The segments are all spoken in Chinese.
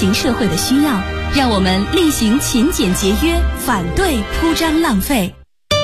行社会的需要，让我们厉行勤俭节约，反对铺张浪费。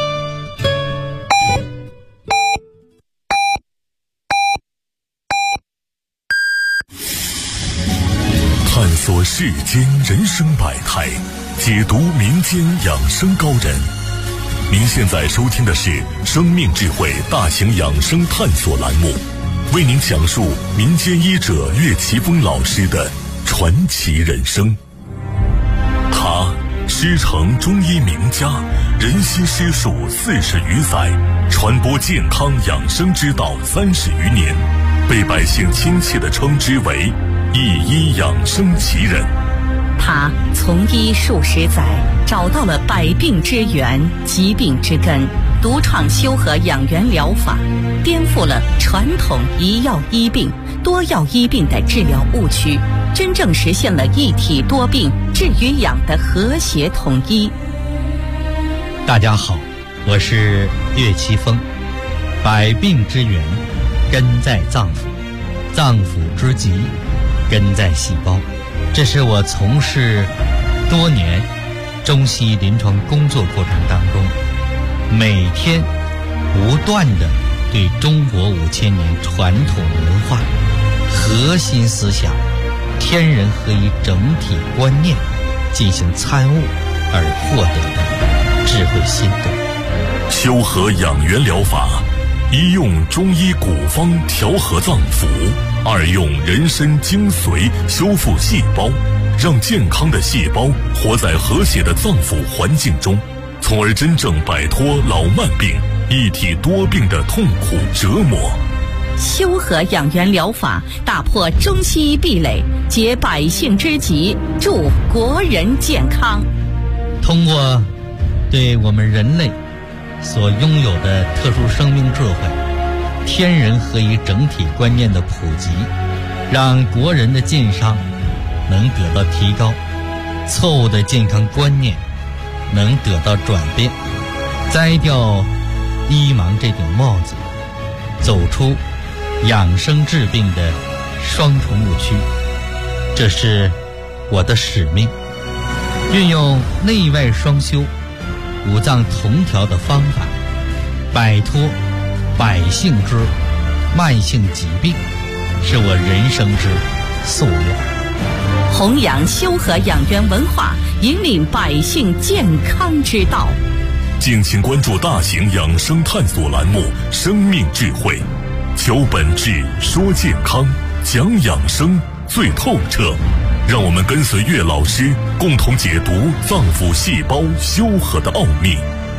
探索世间人生百态，解读民间养生高人。您现在收听的是生命智慧大型养生探索栏目，为您讲述民间医者岳奇峰老师的传奇人生。他师承中医名家，仁心师术40余载，传播健康养生之道30余年，被百姓亲切地称之为一医养生奇人。 他从医数十载，找到了百病之源、疾病之根，独创修和养元疗法，颠覆了传统一药医病、多药医病的治疗误区，真正实现了一体多病、治与养的和谐统一。 大家好，我是岳奇峰。百病之源根在脏腑，脏腑之疾根在细胞。这是我从事多年中西医临床工作过程当中，每天不断地对中国5000年传统文化核心思想天人合一整体观念进行参悟而获得的智慧心得。 修和养元疗法，一用中医古方调和脏腑，二用人参精髓修复细胞，让健康的细胞活在和谐的脏腑环境中，从而真正摆脱老慢病、一体多病的痛苦折磨。 修和养元疗法打破中西医壁垒，解百姓之急，助国人健康。 通过对我们人类所拥有的特殊生命智慧、天人合一整体观念的普及，让国人的健康能得到提高，错误的健康观念能得到转变，摘掉医盲这顶帽子，走出养生治病的双重误区。这是我的使命，运用内外双修、五脏同调的方法，摆脱百姓之慢性疾病，是我人生之夙愿。 弘扬修和养元文化，引领百姓健康之道。 敬请关注大型养生探索栏目《生命智慧》，求本质，说健康，讲养生最透彻。让我们跟随岳老师，共同解读脏腑细胞修和的奥秘。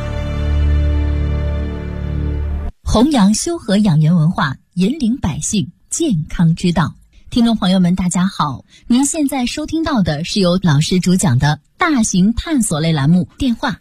弘扬修和养元文化，引领百姓健康之道。听众朋友们大家好，您现在收听到的是由老师主讲的大型探索类栏目，电话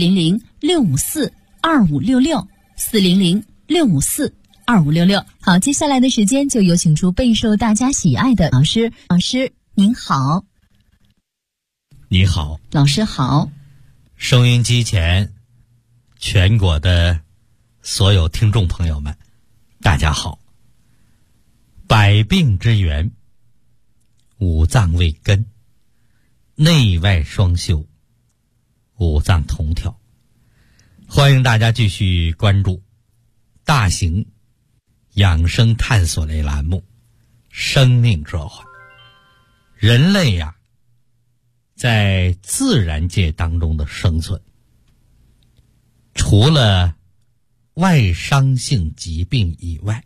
400-654-2566 400-654-2566。好，接下来的时间就有请出备受大家喜爱的老师。老师您好。 你好。 老师好。 收音机前全国的所有听众朋友们大家好。百病之源，五脏为根，内外双修，五脏同调。欢迎大家继续关注大型养生探索类栏目《生命智慧》。人类呀，在自然界当中的生存，除了外伤性疾病以外，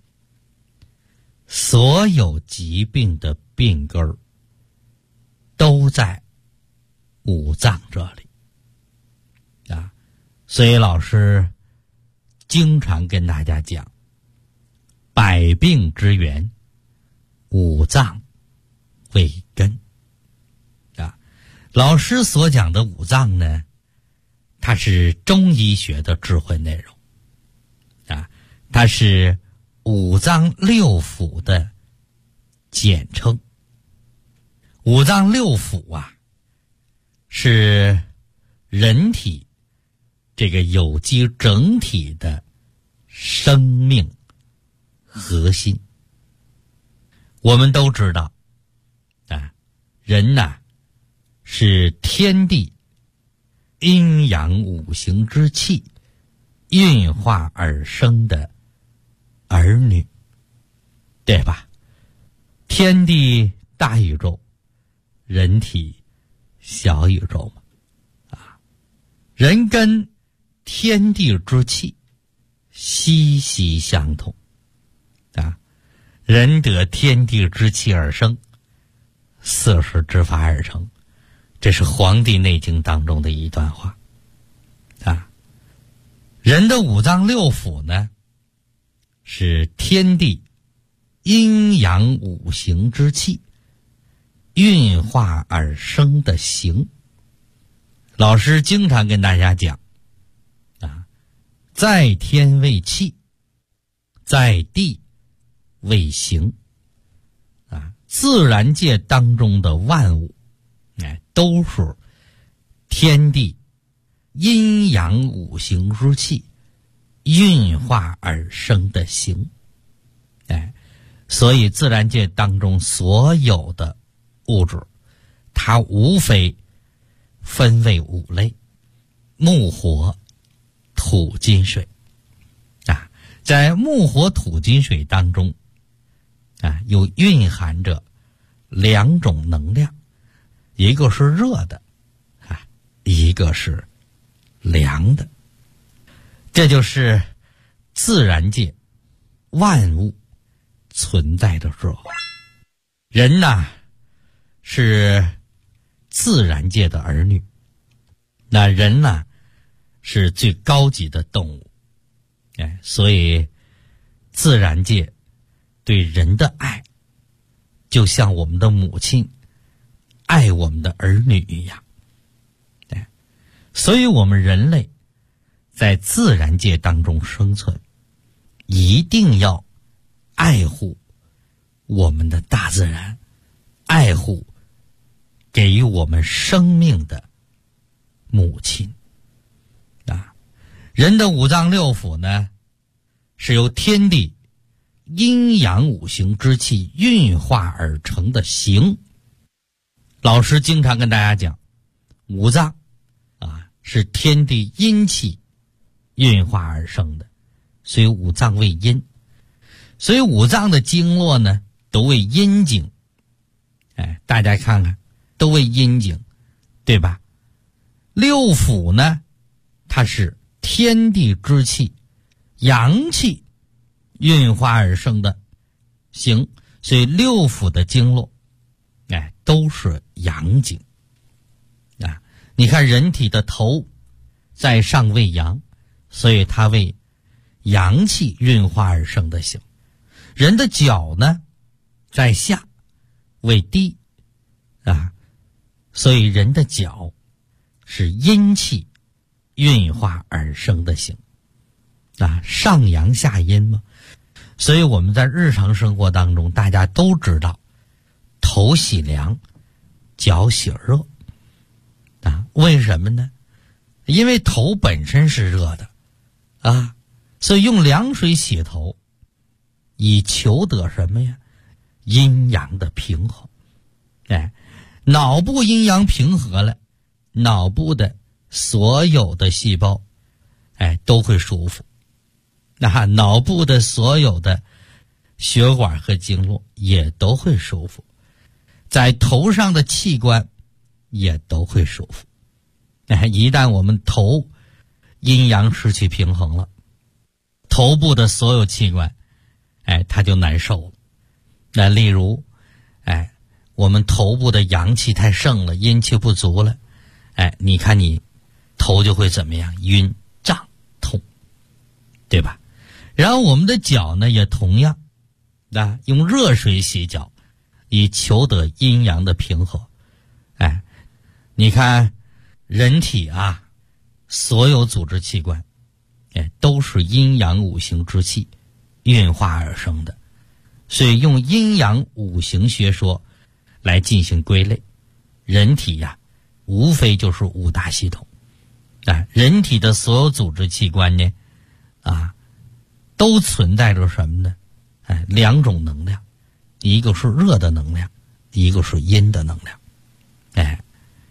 所有疾病的病根儿都在五脏这里啊，所以老师经常跟大家讲，百病之源，五脏为根啊。老师所讲的五脏呢，它是中医学的智慧内容啊，它是五脏六腑的简称。五脏六腑啊，是人体这个有机整体的生命核心。我们都知道啊，人呐是天地阴阳五行之气运化而生的儿女，对吧？天地大宇宙，人体小宇宙嘛，人跟天地之气息息相通啊！人得天地之气而生，四时之法而成，这是《黄帝内经》当中的一段话啊。人的五脏六腑呢，是天地阴阳五行之气运化而生的形。老师经常跟大家讲啊，在天为气，在地为形啊。自然界当中的万物都是天地阴阳五行之气运化而生的形。所以自然界当中所有的物质，它无非分为五类：木火土金水啊。在木火土金水当中啊，有蕴含着两种能量，一个是热的啊，一个是凉的。这就是自然界万物存在的时候。人呐，是自然界的儿女，那人呢，是最高级的动物，所以自然界对人的爱，就像我们的母亲爱我们的儿女一样。所以我们人类在自然界当中生存，一定要爱护我们的大自然，爱护给予我们生命的母亲啊。人的五脏六腑呢，是由天地阴阳五行之气运化而成的形。老师经常跟大家讲，五脏啊是天地阴气运化而生的，所以五脏为阴。所以五脏的经络呢，都为阴经。大家看看，都为阴经，对吧？六腑呢，它是天地之气阳气运化而生的形，所以六腑的经络都是阳经啊。你看人体的头在上为阳，所以它为阳气运化而生的形。人的脚呢在下为低啊，所以人的脚是阴气运化而生的形啊，上阳下阴嘛。所以我们在日常生活当中，大家都知道头洗凉，脚洗热啊。为什么呢？因为头本身是热的啊，所以用凉水洗头，以求得什么呀？阴阳的平衡。脑部阴阳平和了，脑部的所有的细胞都会舒服，那脑部的所有的血管和经络也都会舒服，在头上的器官也都会舒服。一旦我们头阴阳失去平衡了，头部的所有器官它就难受了。那例如我们头部的阳气太盛了，阴气不足了，你看你头就会怎么样？晕、胀、痛，对吧？然后我们的脚呢也同样用热水洗脚，以求得阴阳的平和。你看人体啊，所有组织器官都是阴阳五行之气运化而生的，所以用阴阳五行学说来进行归类。人体呀，无非就是五大系统人体的所有组织器官呢都存在着什么呢？两种能量，一个是热的能量，一个是阴的能量。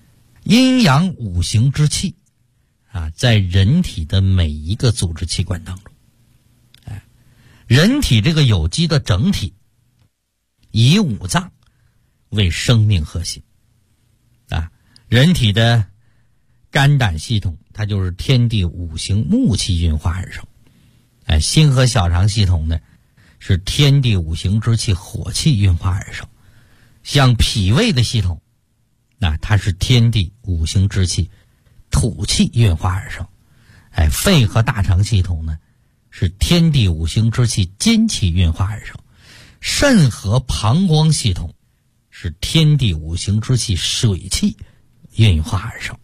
阴阳五行之气啊，在人体的每一个组织器官当中，人体这个有机的整体，以五脏为生命核心啊。人体的肝胆系统，它就是天地五行木气运化而生。心和小肠系统呢，是天地五行之气火气运化而生。像脾胃的系统，那它是天地五行之气土气运化而生。肺和大肠系统呢，是天地五行之气金气运化而生。肾和膀胱系统是天地五行之气水气运化而生。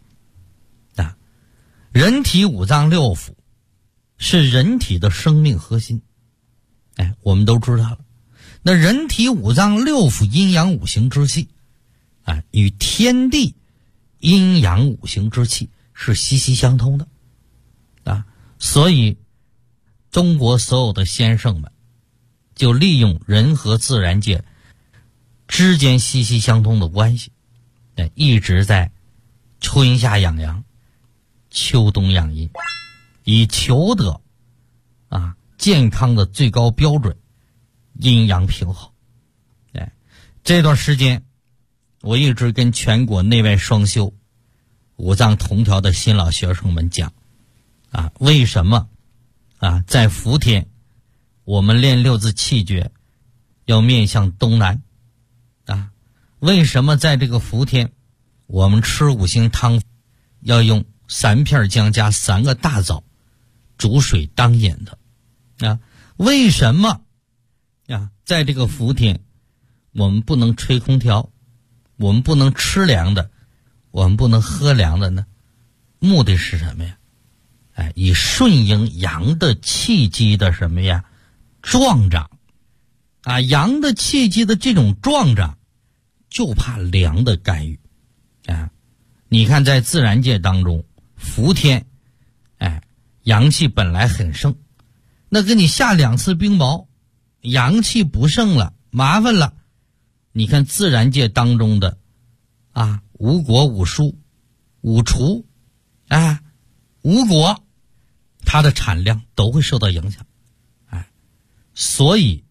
人体五脏六腑是人体的生命核心。我们都知道了，那人体五脏六腑阴阳五行之气与天地阴阳五行之气是息息相通的所以中国所有的先生们就利用人和自然界之间息息相通的关系，一直在春夏养阳，秋冬养阴，以求得健康的最高标准，阴阳平衡。这段时间我一直跟全国内外双修五脏同调的新老学生们讲为什么在伏天我们练六字气诀要面向东南为什么在这个伏天我们吃五行汤要用3片姜加3个大枣煮水当饮的为什么在这个伏天我们不能吹空调，我们不能吃凉的，我们不能喝凉的呢？目的是什么呀？以顺应阳的气机的什么呀？壮长阳的气机的这种壮长，就怕凉的干预你看在自然界当中，伏天阳气本来很盛，那给你下2次冰雹，阳气不盛了，麻烦了。你看自然界当中的五果五蔬五畜五果，它的产量都会受到影响所以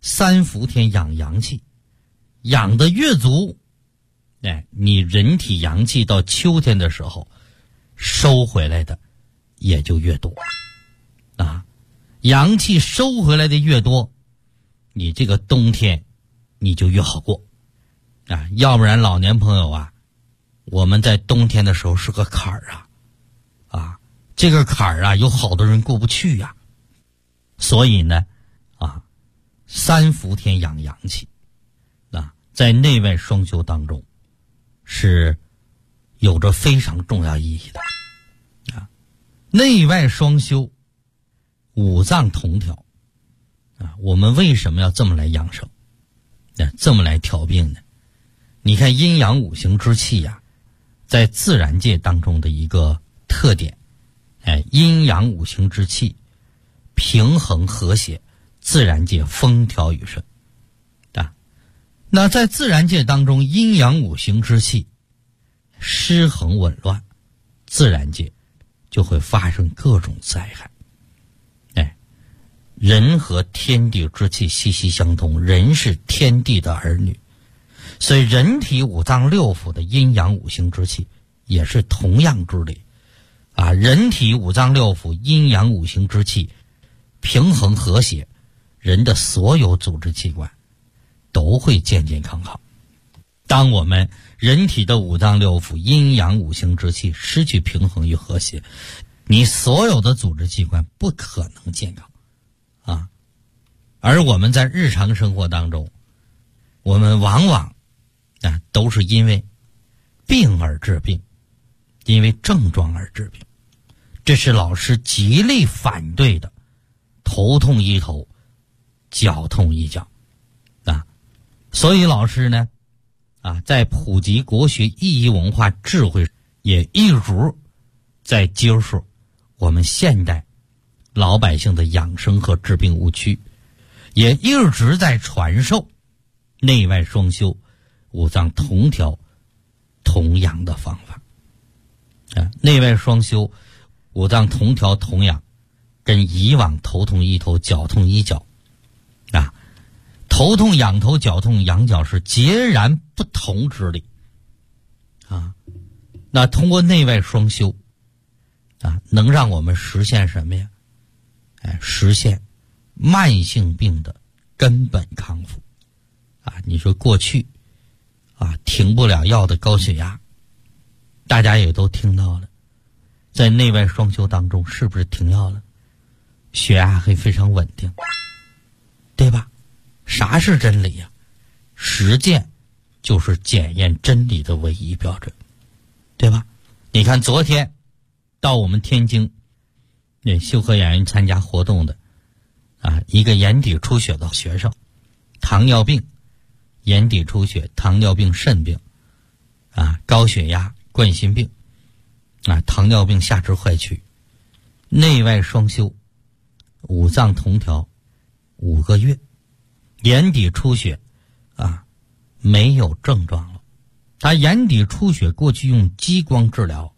3伏天养阳气，养的越足你人体阳气到秋天的时候收回来的也就越多阳气收回来的越多，你这个冬天你就越好过要不然老年朋友我们在冬天的时候是个坎儿这个坎儿有好多人过不去所以呢3伏天养阳气在内外双修当中是有着非常重要意义的内外双修，五脏同调我们为什么要这么来养生这么来调病呢？你看阴阳五行之气在自然界当中的一个特点阴阳五行之气平衡和谐，自然界风调雨顺那在自然界当中，阴阳五行之气失衡紊乱，自然界就会发生各种灾害人和天地之气息息相通，人是天地的儿女，所以人体五脏六腑的阴阳五行之气也是同样之理人体五脏六腑阴阳五行之气平衡和谐，人的所有组织器官都会健健康康。当我们人体的五脏六腑阴阳五行之气失去平衡与和谐，你所有的组织器官不可能健康而我们在日常生活当中，我们往往都是因为病而治病，因为症状而治病，这是老师极力反对的。头痛医头，脚痛医脚所以老师呢在普及国学意义文化智慧，也一直在揭示我们现代老百姓的养生和治病误区，也一直在传授内外双修五脏同调同阳的方法内外双修，五脏同调同养，跟以往头痛医头，脚痛医脚啊，头痛养头，脚痛养脚是截然不同之理啊。那通过内外双修啊，能让我们实现什么呀？实现慢性病的根本康复啊！你说过去啊停不了药的高血压，大家也都听到了，在内外双修当中，是不是停药了，血压会非常稳定，对吧？啥是真理呀？实践就是检验真理的唯一标准，对吧？你看昨天到我们天津那修和养元参加活动的啊，一个眼底出血的学生，糖尿病、眼底出血、糖尿病、肾病啊，高血压、冠心病啊，糖尿病下肢坏曲，内外双修，五脏同调5个月，眼底出血啊没有症状了。他眼底出血过去用激光治疗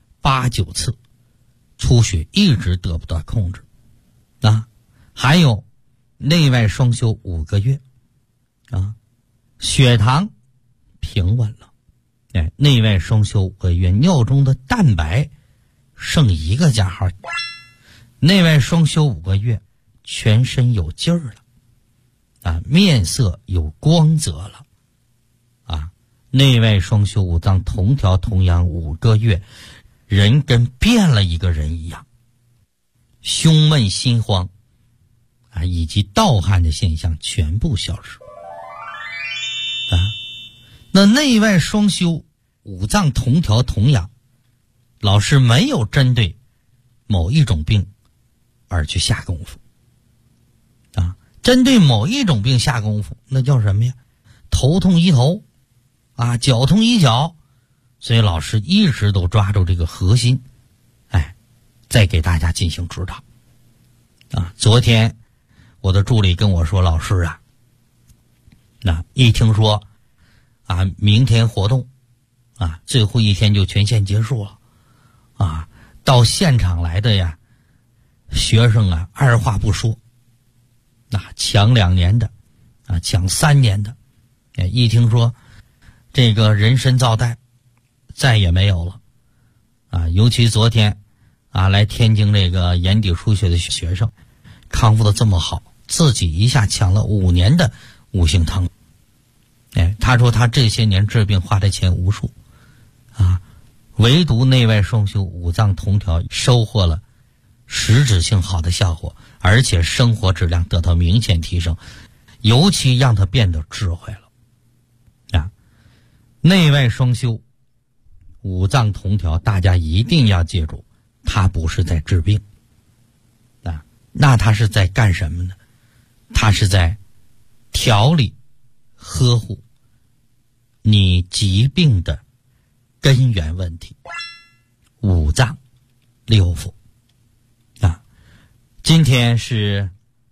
8、9次，出血一直得不到控制啊。还有内外双修5个月啊，血糖平稳了。内外双修5个月，尿中的蛋白剩1个加号。内外双修5个月，全身有劲儿了啊，面色有光泽了啊。内外双修五脏同调同养5个月，人跟变了一个人一样，胸闷心慌啊，以及盗汗的现象全部消失啊。那内外双修五脏同调同养，老师没有针对某一种病而去下功夫啊，针对某一种病下功夫，那叫什么呀？头痛医头啊，脚痛医脚。所以老师一直都抓住这个核心，再给大家进行指导啊。昨天我的助理跟我说，老师啊，那一听说啊明天活动啊最后一天就全线结束了啊，到现场来的呀学生啊二话不说，抢2年的啊，抢3年的，一听说这个人参皂苷再也没有了啊！尤其昨天啊来天津这个眼底出血的学生康复的这么好，自己一下抢了5年的五行汤。他说他这些年治病花的钱无数啊，唯独内外双修五脏同调收获了实质性好的效果，而且生活质量得到明显提升，尤其让他变得智慧了啊！内外双修五脏同调，大家一定要记住，它不是在治病啊，那它是在干什么呢？它是在调理呵护你疾病的根源问题，五脏六腑啊。今天是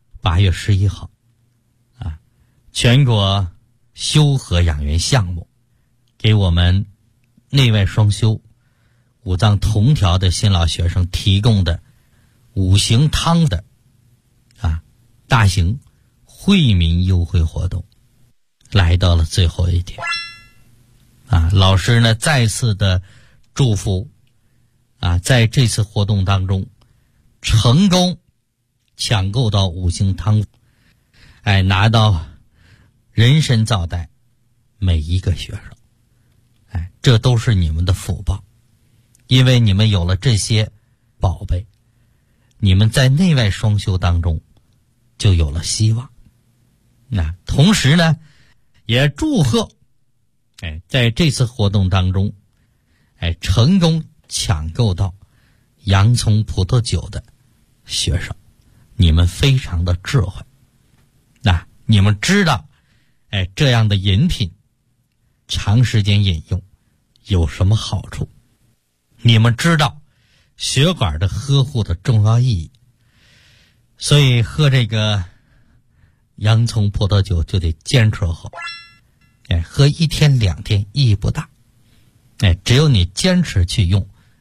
8月11号啊，全国修和养元项目给我们内外双修五脏同调的新老学生提供的五行汤的大型惠民优惠活动来到了最后一天啊！老师呢再次的祝福啊，在这次活动当中成功抢购到五行汤，拿到人参皂苷每一个学生。这都是你们的福报，因为你们有了这些宝贝，你们在内外双修当中就有了希望。同时呢，也祝贺在这次活动当中成功抢购到洋葱葡萄酒的学生，你们非常的智慧。你们知道这样的饮品长时间饮用有什么好处，你们知道血管的呵护的重要意义，所以喝这个洋葱葡萄酒就得坚持喝，喝1天2天意义不大，只有你坚持去用，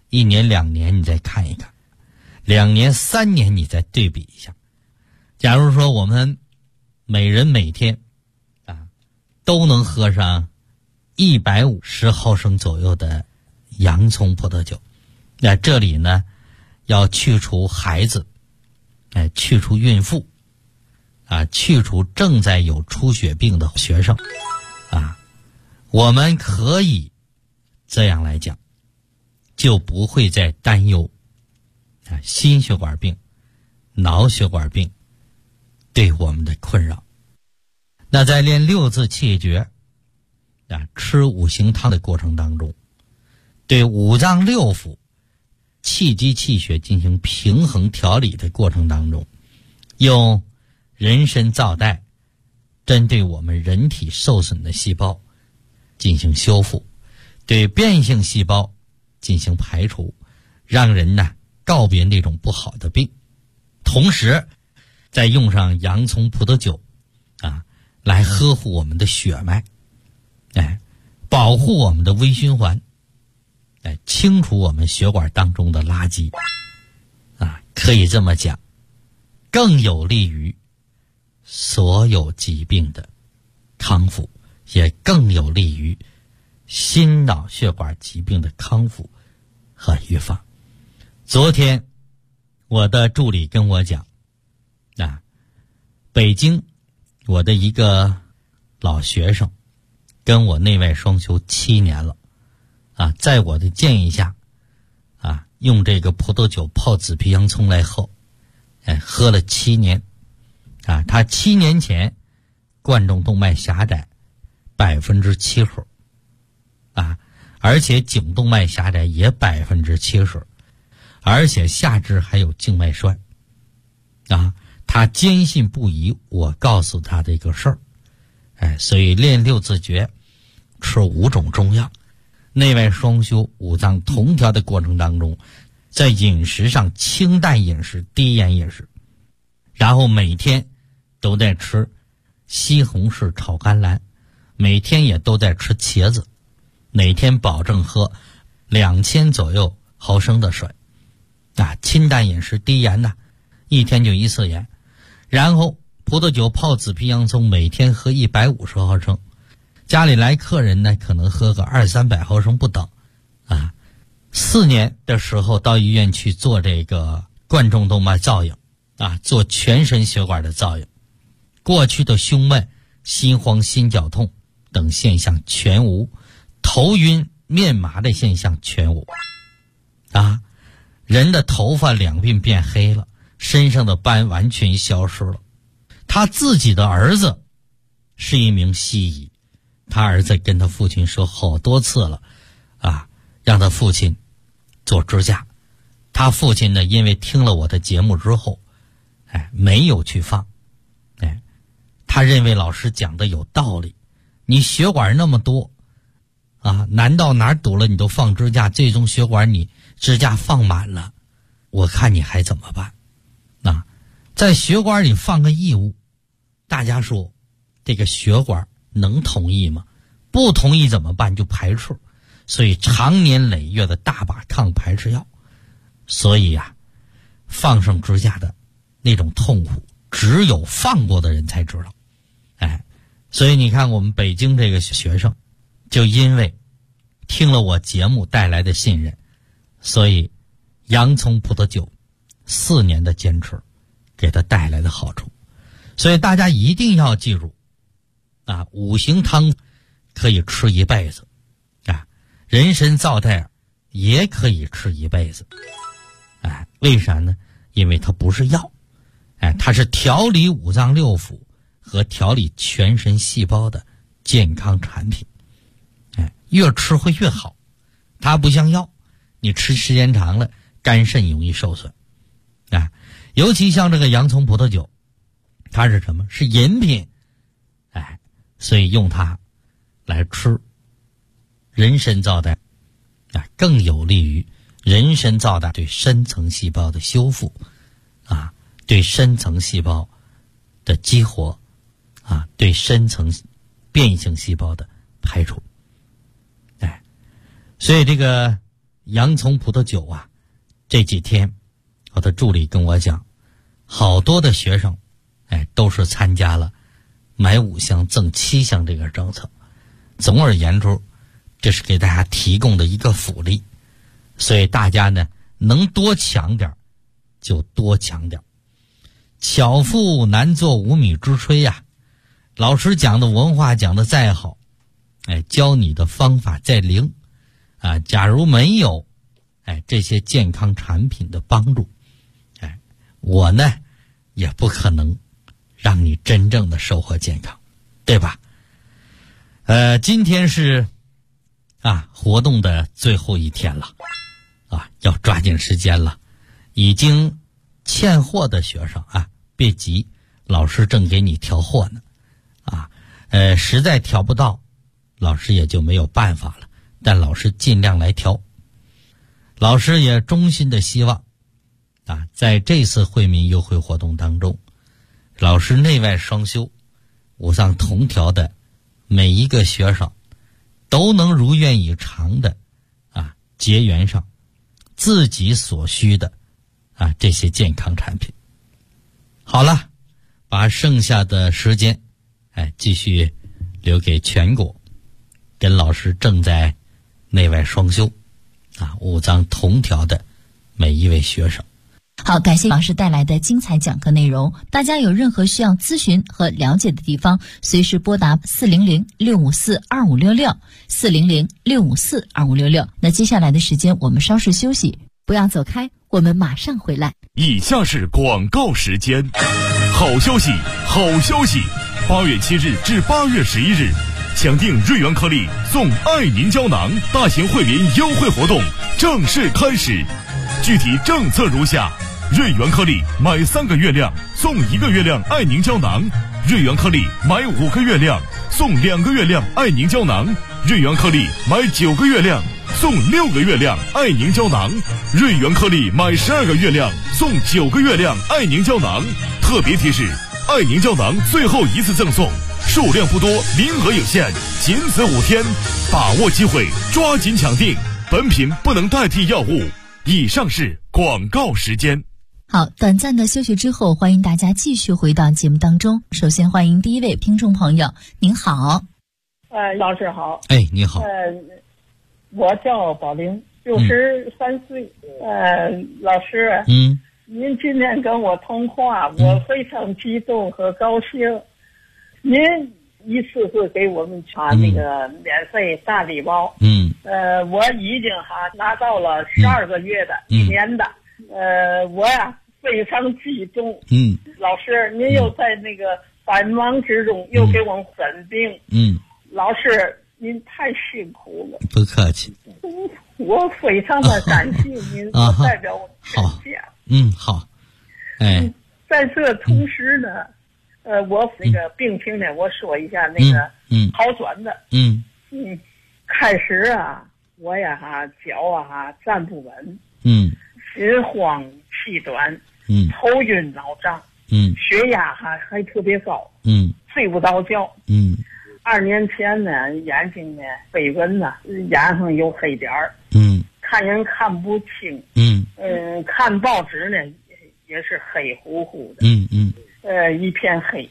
1年2年你再看一看，2年3年你再对比一下。假如说我们每人每天都能喝上150毫升左右的洋葱葡萄酒，那这里呢要去除孩子，去除孕妇，去除正在有出血病的学生，我们可以这样来讲，就不会再担忧心血管病、脑血管病对我们的困扰。那在练6字气绝吃五行汤的过程当中，对五脏六腑气机气血进行平衡调理的过程当中，用人参皂苷针对我们人体受损的细胞进行修复，对变性细胞进行排除，让人呢告别那种不好的病，同时再用上洋葱葡萄酒来呵护我们的血脉，保护我们的微循环，清除我们血管当中的垃圾，可以这么讲，更有利于所有疾病的康复，也更有利于心脑血管疾病的康复和预防。昨天我的助理跟我讲，北京我的一个老学生跟我内外双修7年了，在我的建议下，用这个葡萄酒泡紫皮洋葱来喝，喝了7年，他7年前冠状动脉狭窄70%，而且颈动脉狭窄也70%，而且下肢还有静脉栓，他坚信不疑我告诉他的一个事儿，所以练6字诀，吃5种中药，内外双修，五脏同调的过程当中，在饮食上清淡饮食、低盐饮食，然后每天都在吃西红柿炒甘蓝，每天也都在吃茄子，每天保证喝2000左右毫升的水，清淡饮食，低盐1天就1次盐，然后葡萄酒泡紫皮洋葱，每天喝150毫升，家里来客人呢可能喝个200-300毫升不等。4年的时候到医院去做这个冠状动脉造影，做全身血管的造影，过去的胸闷、心慌、心绞痛等现象全无，头晕面麻的现象全无，人的头发两鬓变黑了，身上的斑完全消失了。他自己的儿子是一名西医，他儿子跟他父亲说好多次了，让他父亲做支架。他父亲呢，因为听了我的节目之后，没有去放，他认为老师讲的有道理，你血管那么多，难道哪儿堵了你都放支架，最终血管你支架放满了，我看你还怎么办？在血管里放个异物，大家说这个血管能同意吗？不同意怎么办？就排斥，所以长年累月的大把抗排斥药，所以放上支架的那种痛苦，只有放过的人才知道。所以你看我们北京这个学生，就因为听了我节目带来的信任，所以洋葱葡萄酒4年的坚持给他带来的好处。所以大家一定要记住，五行汤可以吃一辈子，人参皂苷也可以吃一辈子。为啥呢？因为它不是药，它是调理五脏六腑和调理全身细胞的健康产品。越吃会越好，它不像药，你吃时间长了肝肾容易受损。尤其像这个洋葱葡萄酒，它是什么？是饮品，所以用它来吃人参皂苷，更有利于人参皂苷对深层细胞的修复，对深层细胞的激活，对深层变性细胞的排除。所以这个洋葱葡萄酒啊，这几天我的助理跟我讲，好多的学生都是参加了买5箱赠7箱这个政策。总而言之，这是给大家提供的一个福利，所以大家呢能多抢点就多抢点。巧妇难做无米之炊呀，老师讲的文化讲的再好，教你的方法再灵啊，假如没有这些健康产品的帮助，我呢也不可能让你真正的收获健康，对吧？今天是活动的最后一天了要抓紧时间了。已经欠货的学生别急，老师正给你调货呢实在调不到，老师也就没有办法了，但老师尽量来调。老师也衷心的希望在这次惠民优惠活动当中，老师内外双修5脏同调的每一个学生都能如愿以偿的结缘上自己所需的这些健康产品。好了，把剩下的时间继续留给全国跟老师正在内外双修5脏同调的每一位学生。 好，感谢老师带来的精彩讲课内容。大家有任何需要咨询和了解的地方，随时拨打400-654-2566 400-654-2566。那接下来的时间我们稍事休息，不要走开，我们马上回来。 以下是广告时间。好消息，好消息！8月7日至8月11日，抢订瑞元颗粒送爱凝胶囊大型惠民优惠活动正式开始。具体政策如下：瑞元颗粒买3个月亮送1个月亮爱凝胶囊，瑞元颗粒买5个月亮送2个月亮爱凝胶囊，瑞元颗粒买9个月亮送6个月亮爱凝胶囊，瑞元颗粒买12个月亮送9个月亮爱凝胶囊。特别提示：爱凝胶囊最后一次赠送，数量不多，名额有限，仅此5天，把握机会，抓紧抢订。本品不能代替药物。以上是广告时间。 好，短暂的休息之后，欢迎大家继续回到节目当中。首先欢迎第一位听众朋友，您好。 老师好。 你好。 我叫宝玲，63岁。老师，您今天跟我通话，我非常激动和高兴。您一次次给我们传那个免费大礼包。我已经拿到了12个月的，1年的。我非常激动。老师，您又在那个百忙之中又给我诊病。老师，您太辛苦了。 不客气。 我非常的感谢您，我代表我全家。 好。 在这同时呢，我那个病情呢，我说一下那个好转的。开始我脚站不稳。心慌气短。头晕脑胀。血压还特别高。睡不着觉。2年前呢，眼睛呢飞蚊眼上有黑点儿。看人看不清。看报纸呢也是黑乎乎的。一片黑。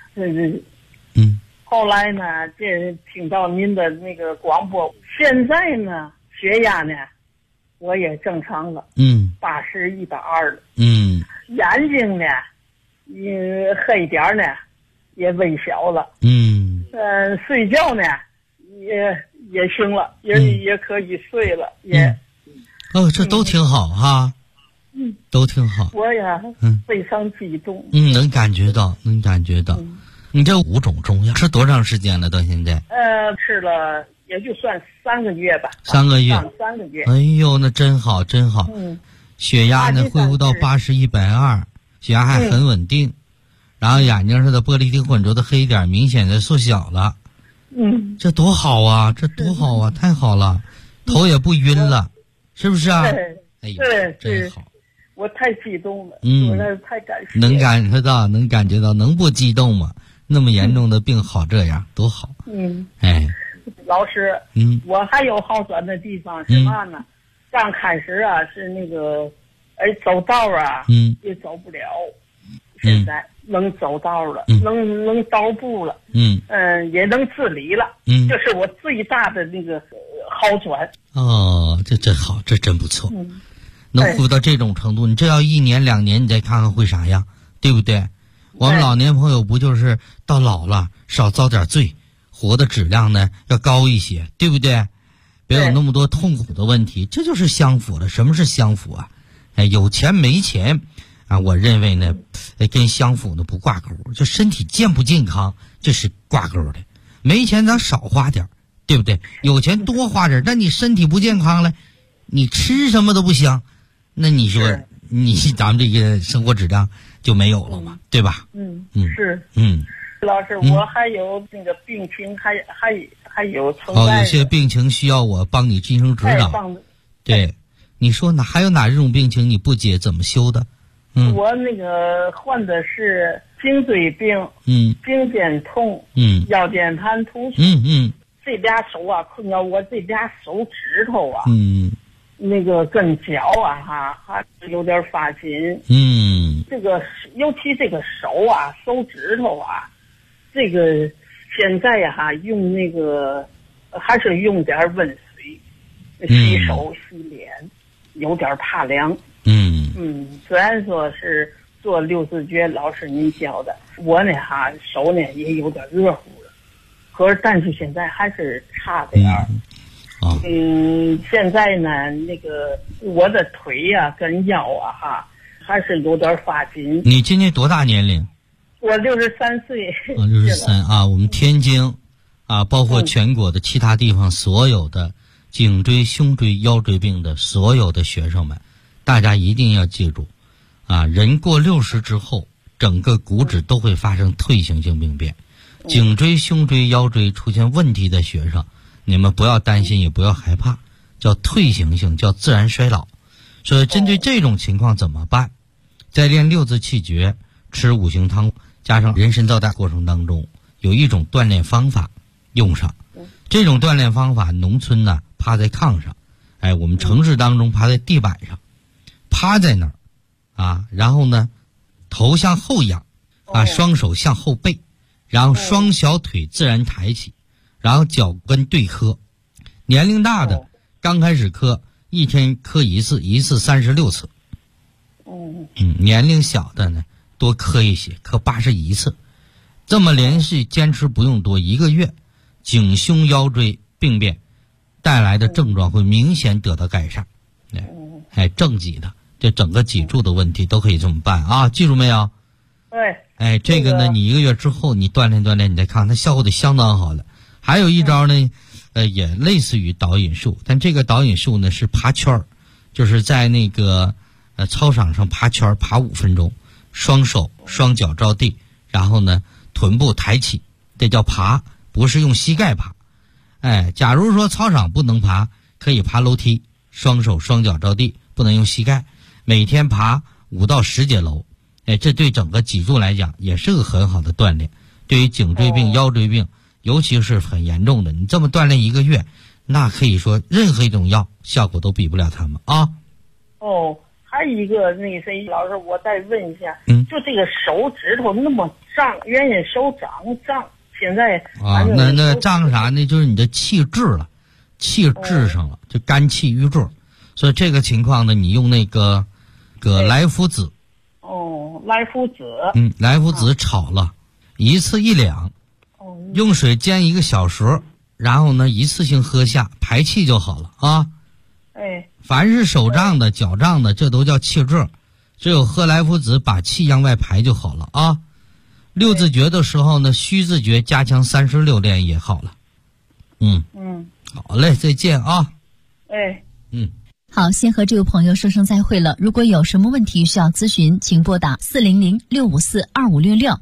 后来呢，这听到您的那个广播，现在呢血压呢我也正常了。80、120了。眼睛呢黑点呢也微小了。睡觉呢也行了，也可以睡了，也。 这都挺好哈。都挺好。 我非常激动。 能感觉到。你这5种中药吃多长时间了？到现在？ 吃了也就算3个月吧。 3个月。 3个月。 哎呦，那真好，真好。血压呢恢复到80、120，血压还很稳定。然后眼睛上的玻璃体混浊的黑点明显的缩小了。这多好啊！太好了，头也不晕了，是不是啊？哎呦，真好。 我太激动了。我太感谢。 能感觉到，能不激动吗？那么严重的病好这样，多好。 老师，我还有好转的地方是嘛呢？ 刚开始啊是那个，走道啊，也走不了，现在能走道了，能踱步了，也能自理了，这是我最大的那个好转。 哦，这好，这真不错，能恢复到这种程度，你这要1年2年，你再看看会啥样，对不对？我们老年朋友不就是到老了少遭点罪，活的质量呢要高一些，对不对？别有那么多痛苦的问题，这就是相符了。什么是相符啊？有钱没钱啊？我认为呢，跟相符呢不挂钩，就身体健不健康这是挂钩的。没钱咱少花点，对不对？有钱多花点，但你身体不健康了，你吃什么都不香，那你说咱们这个生活质量就没有了嘛，对吧？ 是。老师，我还有那个病情，还有存在。 有些病情需要我帮你进行指导。对，你说还有哪这种病情你不解怎么修的？ 我那个患的是颈椎病，颈肩痛，腰间盘突出，这俩手啊困扰我，这俩手指头啊，那个跟脚啊还有点发紧，这个尤其这个手啊手指头啊。这个现在用那个还是用点温水洗手洗脸，有点怕凉。虽然说是做六字诀老师您教的，我呢手呢也有点热乎了，可是但是现在还是差点儿。现在呢那个我的腿啊跟腰啊还是有点发紧。 你今年多大年龄？ 我63岁。 63啊，我们天津啊，包括全国的其他地方所有的颈椎、胸椎、腰椎病的所有的学生们，大家一定要记住啊，人过60之后，整个骨质都会发生退行性病变。颈椎、胸椎、腰椎出现问题的学生，你们不要担心，也不要害怕，叫退行性，叫自然衰老。所以针对这种情况怎么办？在练六字气诀，吃五行汤，加上人参皂苷过程当中，有一种锻炼方法用上。这种锻炼方法，农村呢趴在炕上，我们城市当中趴在地板上，趴在那儿啊，然后呢头向后仰啊，双手向后背，然后双小腿自然抬起，然后脚跟对磕。年龄大的刚开始磕，一天磕一次，一次36次。年龄小的呢多磕一些，磕81次。这么连续坚持不用多1个月，颈胸腰椎病变带来的症状会明显得到改善。正脊的这整个脊柱的问题都可以这么办啊，记住没有？ 对。 这个呢，你1个月之后你锻炼锻炼，你再看它效果得相当好了。还有一招呢，也类似于导引术，但这个导引术呢是爬圈儿，就是在那个操场上爬圈儿，爬5分钟，双手双脚着地，然后呢臀部抬起，这叫爬，不是用膝盖爬。假如说操场不能爬，可以爬楼梯，双手双脚着地，不能用膝盖，每天爬5到10节楼。这对整个脊柱来讲也是个很好的锻炼。对于颈椎病、腰椎病，尤其是很严重的，你这么锻炼1个月，那可以说任何一种药效果都比不了他们啊。 还有一个那谁老师，我再问一下，就这个手指头那么胀，原先手胀，现在那胀啥呢？就是你的气滞了，气滞上了，就肝气郁滞。所以这个情况呢，你用那个莱菔子。 莱菔子。 莱菔子炒了，1次1两，用水煎1个小时，然后呢一次性喝下，排气就好了啊。凡是手胀的、脚胀的，这都叫气滞，只有喝莱菔子把气向外排就好了啊。六字诀的时候呢，虚字诀加强36练也好了。好嘞，再见啊。 好，先和这位朋友说声再会了。如果有什么问题需要咨询，请拨打400-654-2566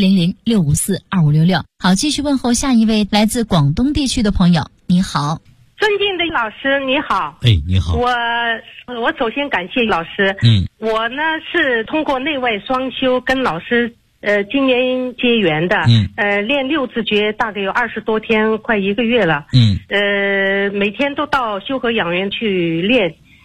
400-654-2566。好，继续问候下一位来自广东地区的朋友。你好， 尊敬的老师，你好。 你好。 我首先感谢老师。我呢是通过内外双修跟老师今年结缘的。练六字诀大概有20多天，快1个月了。每天都到修和养元去练。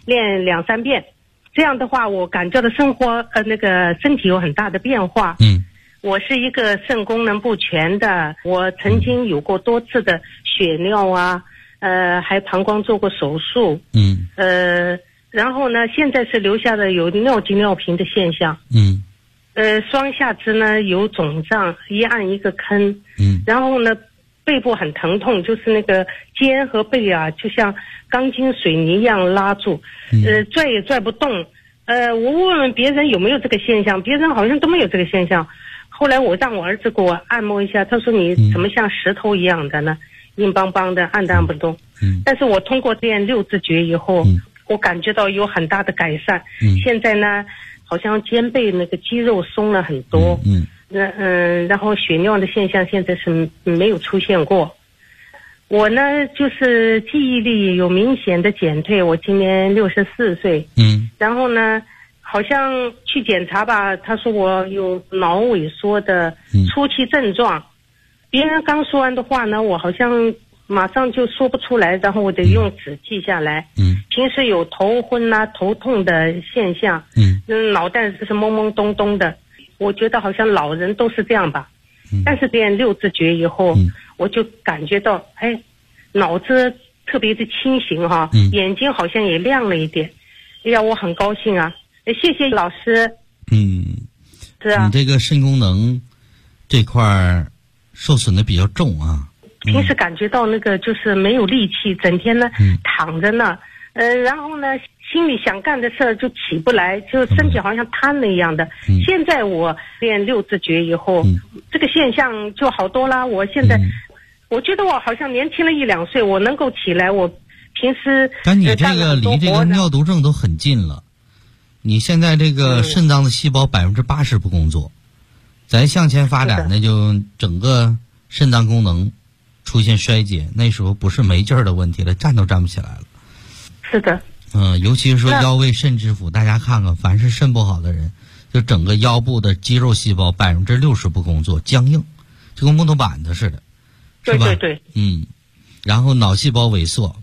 练2-3遍。这样的话，我感觉到生活那个身体有很大的变化。我是一个肾功能不全的，我曾经有过多次的血尿啊，还膀胱做过手术。然后呢，现在是留下的有尿急尿频的现象。双下肢呢有肿胀，一按一个坑。然后呢，背部很疼痛，就是那个肩和背啊，就像钢筋水泥一样拉住，拽也拽不动。我问问别人有没有这个现象，别人好像都没有这个现象。后来我让我儿子给我按摩一下，他说你怎么像石头一样的呢？硬邦邦的，按不动。但是我通过练6字诀以后，我感觉到有很大的改善。现在呢，好像肩背那个肌肉松了很多。然后血尿的现象现在是没有出现过。我呢就是记忆力有明显的减退，我今年64岁。然后呢好像去检查吧，他说我有脑萎缩的初期症状。别人刚说完的话呢，我好像马上就说不出来，然后我得用纸记下来。平时有头昏啊、头痛的现象。脑袋就是懵懵懂懂的。我觉得好像老人都是这样吧。但是练6字诀以后，我就感觉到，脑子特别的清醒哈，眼睛好像也亮了一点。哎呀，我很高兴啊！谢谢老师。是啊。 你这个肾功能这块受损的比较重啊。 平时感觉到那个就是没有力气，整天呢躺着呢，然后呢心里想干的事儿就起不来，就身体好像瘫了一样的。现在我练6字诀以后，这个现象就好多啦。我现在我觉得我好像年轻了1-2岁，我能够起来。我平时但你这个离这个尿毒症都很近了。你现在这个肾脏的细胞80%不工作，再向前发展那就整个肾脏功能出现衰竭，那时候不是没劲儿的问题了，站都站不起来了。 是的。 尤其是说腰胃肾之府，大家看看，凡是肾不好的人，就整个腰部的肌肉细胞60%不工作，僵硬，就跟木头板子似的，是吧？ 对。 然后脑细胞萎缩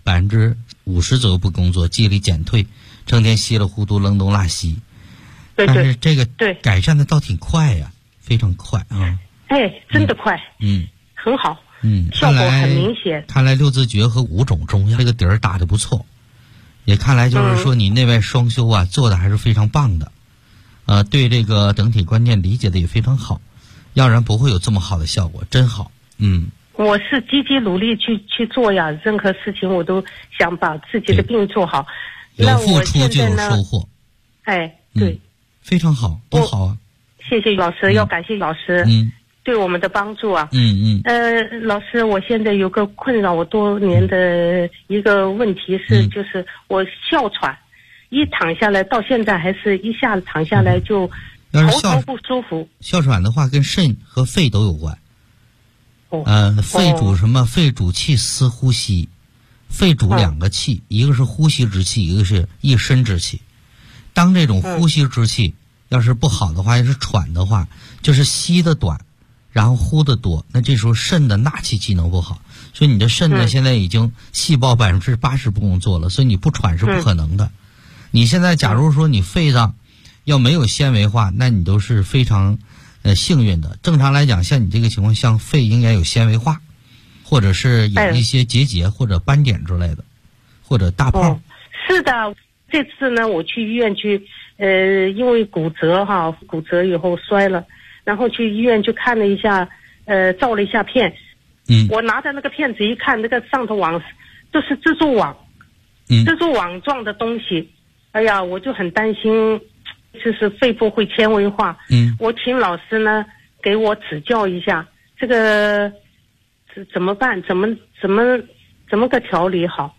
，50%左右不工作，记忆力减退，成天稀里糊涂扔东拉西。但是这个改善的倒挺快呀，非常快啊。 真的快。很好。效果很明显。 看来6字诀和5种中药这个底儿打得不错。也看来就是说你内外双修啊，做的还是非常棒的，对这个整体观念理解的也非常好，要不然不会有这么好的效果，真好。 我是积极努力去做呀，任何事情我都想把自己的病做好。 有付出就有收获。 对， 非常好，多好啊！ 谢谢老师，要感谢老师。对我们的帮助啊。老师，我现在有个困扰我多年的一个问题是，就是我哮喘，一躺下来到现在还是一下子躺下来就头不舒服。 哮喘的话跟肾和肺都有关。肺主什么？肺主气司呼吸，肺主2个气，一个是呼吸之气，一个是一身之气。当这种呼吸之气要是不好的话，要是喘的话，就是吸的短，然后呼的多，那这时候肾的纳气机能不好，所以你的肾呢现在已经细胞80%不工作了，所以你不喘是不可能的。你现在假如说你肺上要没有纤维化，那你都是非常幸运的。正常来讲，像你这个情况，像肺应该有纤维化，或者是有一些结节或者斑点之类的，或者大泡。 是的，这次呢我去医院去，因为骨折以后摔了。然后去医院去看了一下，照了一下片。我拿着那个片子一看，那个上头网都是蜘蛛网，蜘蛛网状的东西。哎呀，我就很担心，就是肺部会纤维化。我请老师呢给我指教一下，这个怎么办？怎么个调理好？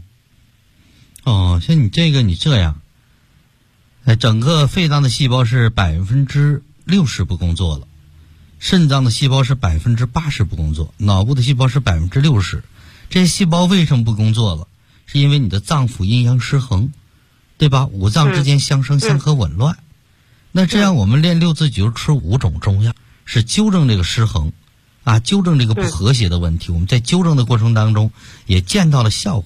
像你这个，你这样，整个肺脏的细胞是60%不工作了，肾脏的细胞是80%不工作，脑部的细胞是60%。这些细胞为什么不工作了？是因为你的脏腑阴阳失衡，对吧？五脏之间相生相克紊乱。那这样我们练6字诀吃5种中药，是纠正这个失衡纠正这个不和谐的问题。我们在纠正的过程当中也见到了效果，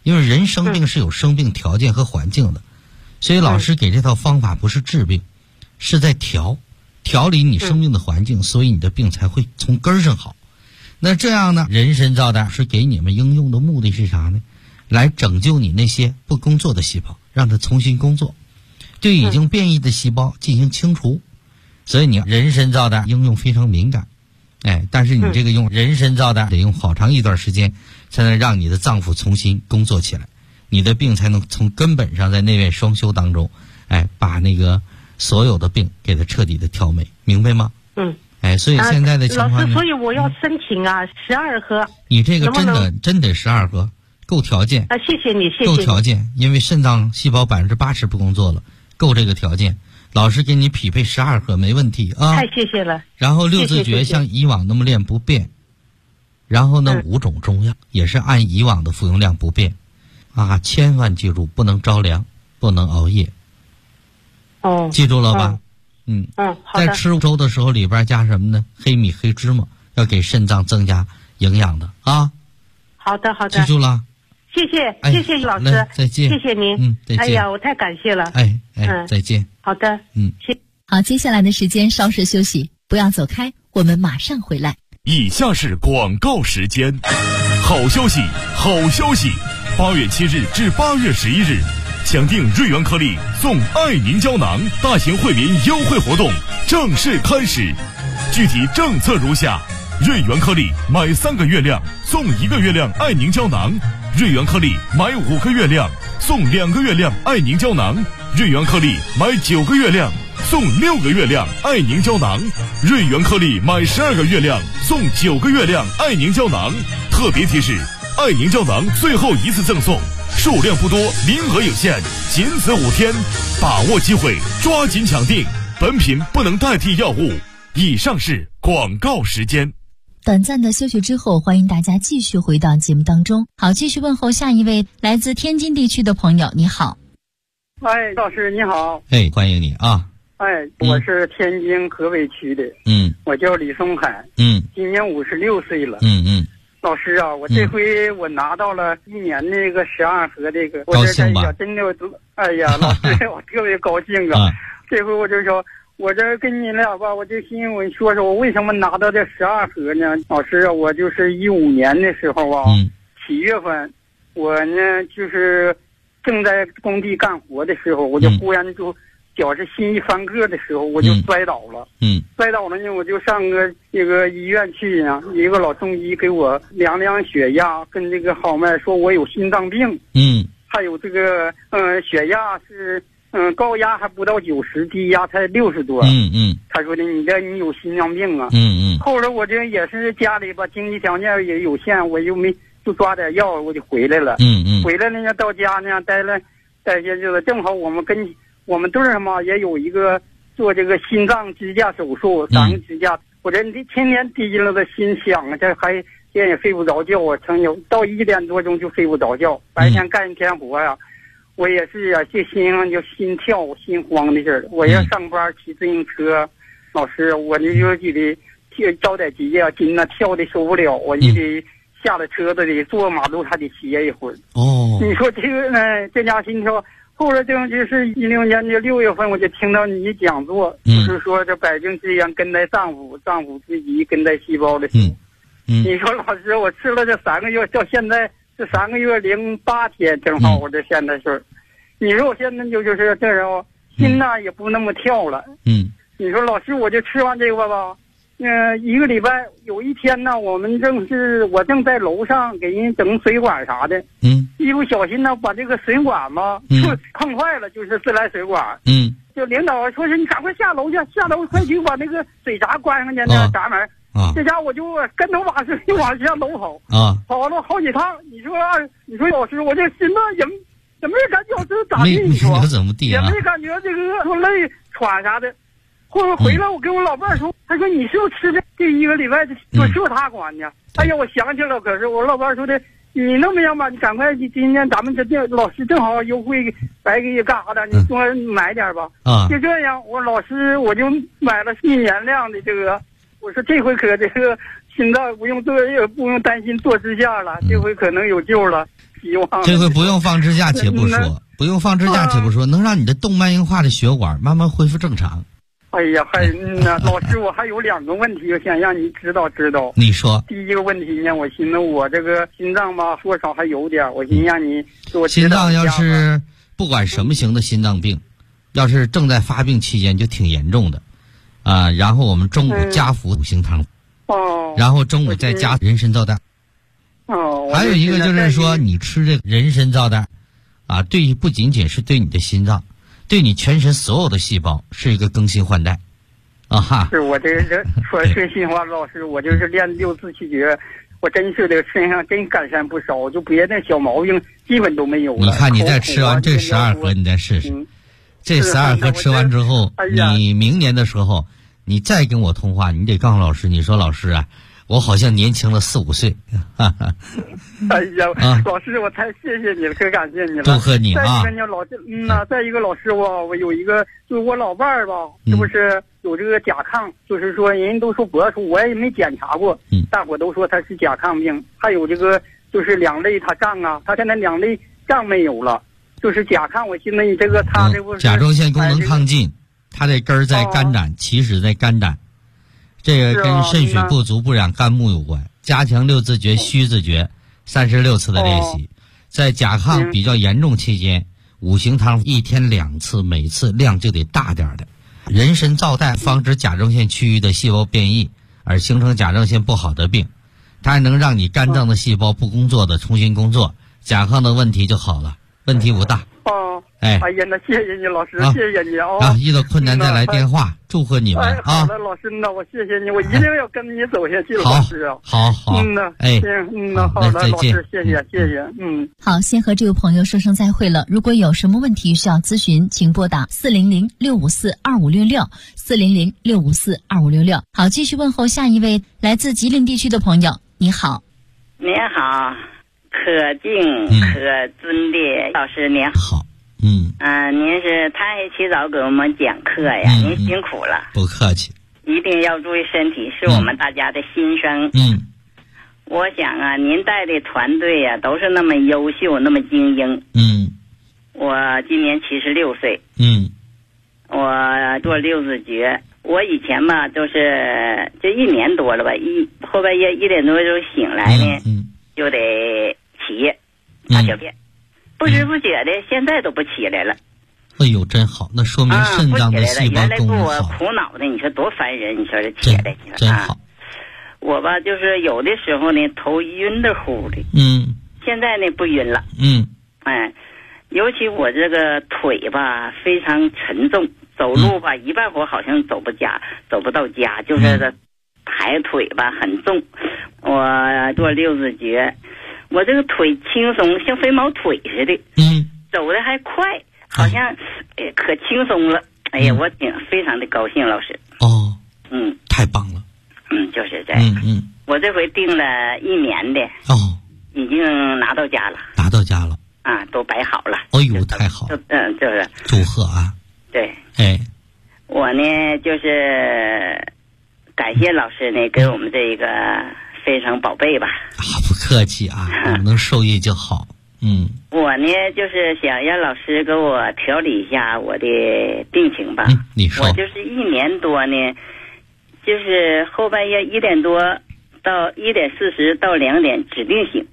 因为人生病是有生病条件和环境的，所以老师给这套方法不是治病，是在调理你生病的环境，所以你的病才会从根儿上好。那这样呢，人参皂苷是给你们应用的目的是啥呢？来拯救你那些不工作的细胞，让它重新工作，对已经变异的细胞进行清除。所以你人参皂苷应用非常敏感，但是你这个用人参皂苷得用好长一段时间，才能让你的脏腑重新工作起来，你的病才能从根本上在内外双修当中，把那个所有的病给它彻底的调美，明白吗？所以现在的情况老师，所以我要申请啊，12盒。 你这个真得12盒，够条件啊！谢谢你，谢谢够条件，因为肾脏细胞80%不工作了，够这个条件。老师给你匹配12盒没问题啊！ 太谢谢了。 然后六字诀像以往那么练不变，然后呢5种中药也是按以往的服用量不变啊！千万记住，不能着凉，不能熬夜。记住了吧？ 好的。 在吃粥的时候里边加什么呢？黑米、黑芝麻，要给肾脏增加营养的啊！ 好的，好的。 记住了。 谢谢，谢谢老师， 再见。 谢谢您， 再见。 哎呀，我太感谢了。 再见。 好的， 好，接下来的时间稍事休息，不要走开，我们马上回来。 以下是广告时间。好消息，好消息！8月7日至8月11日，抢订瑞元颗粒送爱凝胶囊大型惠民优惠活动正式开始，具体政策如下：瑞元颗粒买3个月亮送1个月亮爱凝胶囊，瑞元颗粒买5个月亮送2个月亮爱凝胶囊，瑞元颗粒买9个月亮送6个月亮爱凝胶囊，瑞元颗粒买12个月亮送9个月亮爱凝胶囊。特别提示：爱凝胶囊最后一次赠送，数量不多，名额有限，仅此5天，把握机会，抓紧抢订。本品不能代替药物。以上是广告时间。 短暂的休息之后，欢迎大家继续回到节目当中。好，继续问候下一位来自天津地区的朋友，你好。 老师你好。 欢迎你啊。 我是天津河北区的，我叫李松海，今年56岁了，老师啊，我这回我拿到了1年那个12盒这个， 高兴吧？ 真的，老师我特别高兴啊！这回我就说，我这跟你俩吧，我就心我说说我为什么拿到这12盒呢？老师啊，我就是15年的时候啊，7月份，我呢就是正在工地干活的时候，我就忽然就脚是心一翻个的时候，我就摔倒了。摔倒了呢，我就上这个医院去呢，一个老中医给我量血压，跟这个号脉说我有心脏病。还有这个血压是高压还不到90，低压才60多。他说的你有心脏病啊。后来我这也是家里吧经济条件也有限，我就抓点药我就回来了。回来了呢，到家呢待些日子，正好我们队儿嘛也有一个做这个心脏支架手术，3个支架，我这天天提劲了的心想，这还也睡不着觉啊，曾有到1点多钟就睡不着觉，白天干一天活呀，我也是啊，这心上就心跳心慌的劲儿。我要上班骑自行车，老师我这就得着点急呀，筋呐跳的受不了，我就得下了车子得坐马路还得歇一会儿。你说这个这家心跳。后来就是16年的6月份，我就听到你讲座，就是说这百病之源根在脏腑，脏腑之疾根在细胞的时候。你说老师，我吃了这3个月，到现在这3个月08天，正好我这现在是，你说我现在就是这时候心呐也不那么跳了。你说老师，我就吃完这个吧。1个礼拜有一天呢，我正在楼上给人整水管啥的，一不小心呢把这个水管嘛碰坏了，就是自来水管。就领导说是你赶快下楼去，下楼快去把那个水闸关上去，那闸门。这家我就跟头把水就往下楼跑，跑了好几趟。你说老师，我这心呐也没感觉是咋地？你说怎么地啊？ 也没感觉这个说累喘啥的。回来我跟我老伴说，他说你是不是吃这1个礼拜我说他管呢？哎呀，我想起了，可是我老伴说的，你那么样吧，你赶快今天咱们这老师正好优惠，白给你干啥的，你多买点吧。就这样，我老师我就买了1年量的这个，我说这回可这个心脏不用担心做支架了，这回可能有救了。 希望。 这回不用放支架且不说，不用放支架且不说，能让你的动脉硬化的血管慢慢恢复正常。 哎呀，老师，我还有2个问题，我想让你知道。 你说。 第一个问题呢，我寻思我这个心脏吧，多少还有点，我寻思让你给我心脏要是不管什么型的心脏病，要是正在发病期间就挺严重的，然后我们中午加服5型糖，然后中午再加人参皂苷。还有一个就是说，你吃这个人参皂苷，对，不仅仅是对你的心脏，对你全身所有的细胞是一个更新换代， 是我这人说心话，老师，我就是练6次气绝，我真是的身上真改善不少，就别的小毛病基本都没有了。 你看你再吃完这12盒，你再试试，这12盒吃完之后，你明年的时候，你再跟我通话，你得告诉老师，你说老师啊，我好像年轻了4、5岁。 哎呀，老师，我太谢谢你了，可感谢你了。 祝贺你啊！ 再一个呢，再一个老师，我有一个，就是我老伴儿吧，是不是有这个甲亢？就是说人都说博出，我也没检查过，大伙都说他是甲亢病。还有这个就是2类他胀啊，他现在2类胀没有了，就是甲亢。我寻思你这个他这不是甲状腺功能亢进，他这根儿在肝胆，起始在肝胆。这个跟肾水不足不养肝木有关，加强6字诀、虚字诀36次的练习。在甲亢比较严重期间，5型糖1天2次，每次量就得大点的。人参皂苷防止甲状腺区域的细胞变异而形成甲状腺不好的病，它还能让你肝脏的细胞不工作的重新工作，甲亢的问题就好了，问题不大。 哎呀，那谢谢你老师，谢谢你遇到困难再来电话，祝贺你们好的，老师，那我谢谢你，我一定要跟你走下去，老师。 好，好的， 好的，老师，谢谢。 好，先和这位朋友说声再会了。如果有什么问题需要咨询，请拨打400-654-2566，400-654-2566。好，继续问候下一位来自吉林地区的朋友。你好。 您好，可敬可尊的老师，您好。 您是太起早给我们讲课呀，您辛苦了。 不客气。 一定要注意身体，是我们大家的心声。我想啊，您带的团队呀，都是那么优秀，那么精英。我今年76岁。我做6字诀。我以前吧，就1年多了吧，后半夜1点多就醒来呢，就得起大小便。不知不觉的，现在都不起来了。 哎呦，真好，那说明肾脏的细胞功能好。 原来给我苦恼的，你说多烦人，你说这起来， 真好。 我吧，就是有的时候呢，头晕的乎的。现在呢，不晕了。尤其我这个腿吧，非常沉重，走路吧，一半会好像走不到家，就是这抬腿吧很重。我做6字诀。我这个腿轻松，像飞毛腿似的，走的还快，好像可轻松了。哎呀，我非常的高兴，老师。 太棒了。 就是这样。我这回订了1年的。已经拿到家了。都摆好了。 哎呦，太好了。 就是祝贺啊。 对。我呢就是感谢老师呢，给我们这个非常宝贝吧。 不客气啊，我们能受益就好。 我呢就是想让老师给我调理一下我的病情吧。 你说。 我就是1年多呢，就是后半夜1点多到1点40到2点指定醒。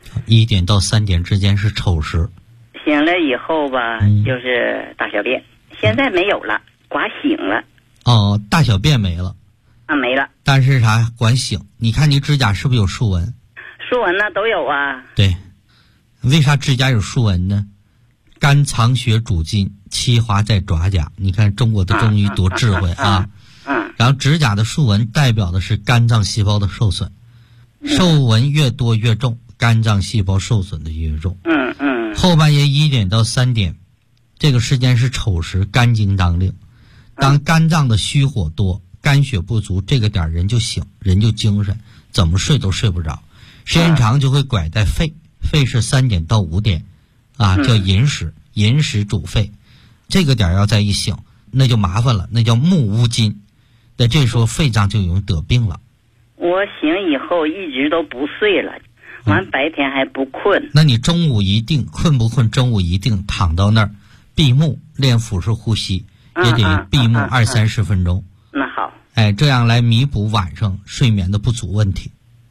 1点到3点之间是丑时。 醒了以后吧，就是大小便，现在没有了，刮醒了。 大小便没了。 没了。 但是啥？管醒。你看你指甲是不是有竖纹？ 竖纹呢都有啊。 对。为啥指甲有竖纹呢？肝藏血主筋，气华在爪甲。你看中国的中医多智慧啊。然后指甲的竖纹代表的是肝脏细胞的受损，皱纹越多越重，肝脏细胞受损的越重。后半夜1点到3点，这个时间是丑时，肝经当令。当肝脏的虚火多，肝血不足，这个点人就醒，人就精神，怎么睡都睡不着，时间长就会拐在肺。肺是3点到5点，叫寅时，寅时主肺，这个点要再一醒，那就麻烦了，那叫木乌金，那这时候肺脏就容易得病了。 我醒以后一直都不睡了， 完白天还不困。 那你中午一定困不困？中午一定躺到那儿闭目练腹式呼吸，也得闭目20-30分钟。 那好。 这样来弥补晚上睡眠的不足问题。